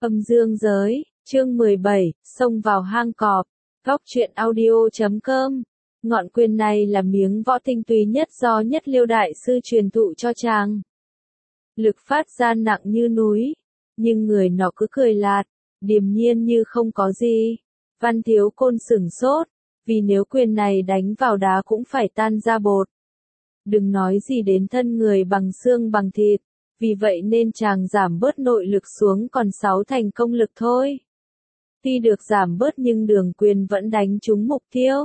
Âm dương giới, chương 17, xông vào hang cọp, góc truyện audio.com. Ngọn quyền này là miếng võ tinh túy nhất do Nhất Liêu đại sư truyền thụ cho chàng. Lực phát ra nặng như núi, nhưng người nọ cứ cười lạt, điềm nhiên như không có gì. Văn Thiếu Côn sửng sốt, vì nếu quyền này đánh vào đá cũng phải tan ra bột. Đừng nói gì đến thân người bằng xương bằng thịt, vì vậy nên chàng giảm bớt nội lực xuống còn 6 thành công lực thôi. Tuy được giảm bớt nhưng đường quyền vẫn đánh trúng mục tiêu.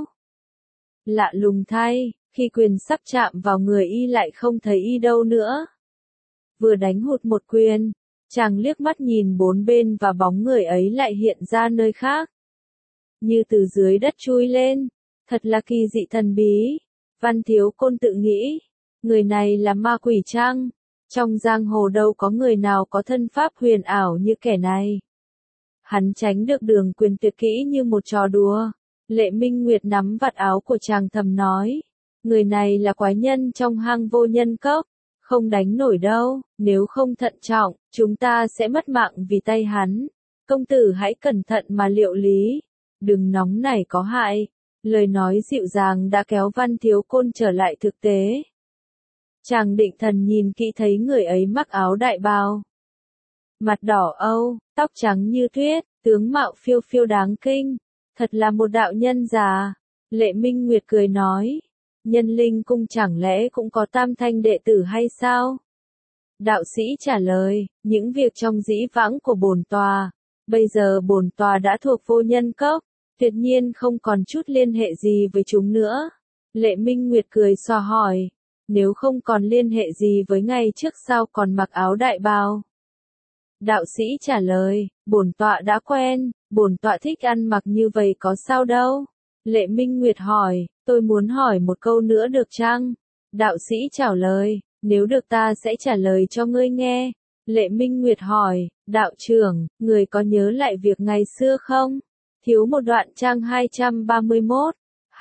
Lạ lùng thay, khi quyền sắp chạm vào người y lại không thấy y đâu nữa. Vừa đánh hụt một quyền, chàng liếc mắt nhìn bốn bên và bóng người ấy lại hiện ra nơi khác. Như từ dưới đất chui lên, thật là kỳ dị thần bí. Văn Thiếu Côn tự nghĩ, người này là ma quỷ chăng? Trong giang hồ đâu có người nào có thân pháp huyền ảo như kẻ này. Hắn tránh được đường quyền tuyệt kỹ như một trò đùa. Lệ Minh Nguyệt nắm vạt áo của chàng thầm nói, người này là quái nhân trong hang vô nhân cốc, không đánh nổi đâu, nếu không thận trọng, chúng ta sẽ mất mạng vì tay hắn. Công tử hãy cẩn thận mà liệu lý, đừng nóng nảy có hại. Lời nói dịu dàng đã kéo Văn Thiếu Côn trở lại thực tế. Chàng định thần nhìn kỹ thấy người ấy mặc áo đại bào. Mặt đỏ âu, tóc trắng như tuyết, tướng mạo phiêu phiêu đáng kinh. Thật là một đạo nhân già. Lệ Minh Nguyệt cười nói. Nhân Linh Cung chẳng lẽ cũng có tam thanh đệ tử hay sao? Đạo sĩ trả lời, những việc trong dĩ vãng của bổn tòa. Bây giờ bổn tòa đã thuộc vô nhân cốc. Tuyệt nhiên không còn chút liên hệ gì với chúng nữa. Lệ Minh Nguyệt cười xòa hỏi. Nếu không còn liên hệ gì với ngày trước sao còn mặc áo đại bào? Đạo sĩ trả lời, bổn tọa đã quen, bổn tọa thích ăn mặc như vậy có sao đâu. Lệ Minh Nguyệt hỏi, tôi muốn hỏi một câu nữa được chăng? Đạo sĩ trả lời, nếu được ta sẽ trả lời cho ngươi nghe. Lệ Minh Nguyệt hỏi, đạo trưởng, người có nhớ lại việc ngày xưa không? Thiếu một đoạn trang 231,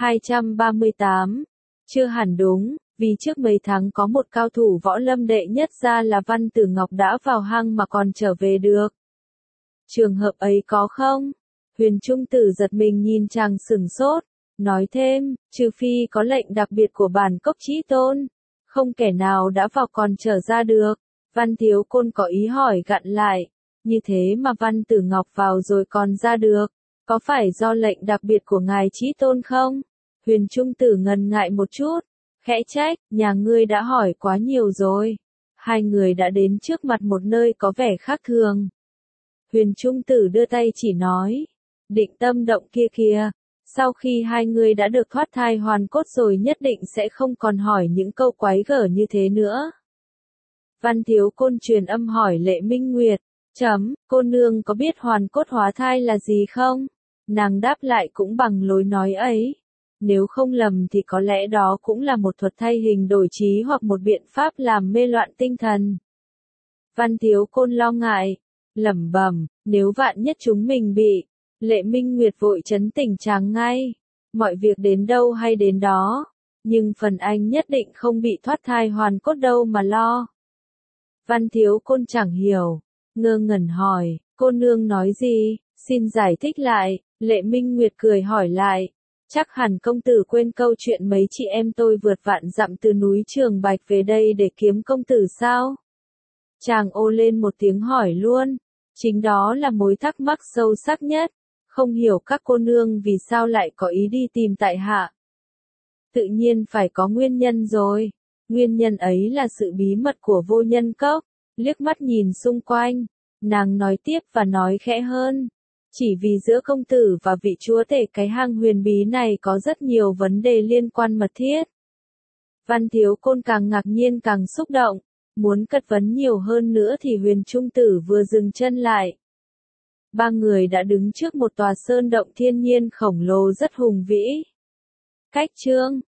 238. Chưa hẳn đúng, vì trước mấy tháng có một cao thủ võ lâm đệ nhất gia là Văn Tử Ngọc đã vào hang mà còn trở về được. Trường hợp ấy có không? Huyền Trung Tử giật mình nhìn chàng sửng sốt, nói thêm, trừ phi có lệnh đặc biệt của bản Cốc Chí Tôn, không kẻ nào đã vào còn trở ra được. Văn Thiếu Côn có ý hỏi gặn lại, như thế mà Văn Tử Ngọc vào rồi còn ra được, có phải do lệnh đặc biệt của ngài Chí Tôn không? Huyền Trung Tử ngần ngại một chút, khẽ trách, nhà ngươi đã hỏi quá nhiều rồi. Hai người đã đến trước mặt một nơi có vẻ khác thường. Huyền Trung Tử đưa tay chỉ nói, Định Tâm động kia kìa, sau khi hai người đã được thoát thai hoàn cốt rồi nhất định sẽ không còn hỏi những câu quái gở như thế nữa. Văn Thiếu Côn truyền âm hỏi Lệ Minh Nguyệt, cô nương có biết hoàn cốt hóa thai là gì không? Nàng đáp lại cũng bằng lối nói ấy. Nếu không lầm thì có lẽ đó cũng là một thuật thay hình đổi trí hoặc một biện pháp làm mê loạn tinh thần. Văn Thiếu Côn lo ngại, lẩm bẩm, nếu vạn nhất chúng mình bị. Lệ Minh Nguyệt vội trấn tỉnh chàng ngay. Mọi việc đến đâu hay đến đó. Nhưng phần anh nhất định không bị thoát thai hoàn cốt đâu mà lo. Văn Thiếu Côn chẳng hiểu. Ngơ ngẩn hỏi, cô nương nói gì? Xin giải thích lại. Lệ Minh Nguyệt cười hỏi lại. Chắc hẳn công tử quên câu chuyện mấy chị em tôi vượt vạn dặm từ núi Trường Bạch về đây để kiếm công tử sao? Chàng ô lên một tiếng hỏi luôn. Chính đó là mối thắc mắc sâu sắc nhất. Không hiểu các cô nương vì sao lại có ý đi tìm tại hạ. Tự nhiên phải có nguyên nhân rồi. Nguyên nhân ấy là sự bí mật của vô nhân cốc. Liếc mắt nhìn xung quanh. Nàng nói tiếp và nói khẽ hơn. Chỉ vì giữa công tử và vị chúa tể cái hang huyền bí này có rất nhiều vấn đề liên quan mật thiết. Văn Thiếu Côn càng ngạc nhiên càng xúc động, muốn cật vấn nhiều hơn nữa thì Huyền Trung Tử vừa dừng chân lại. Ba người đã đứng trước một tòa sơn động thiên nhiên khổng lồ rất hùng vĩ. Cách chương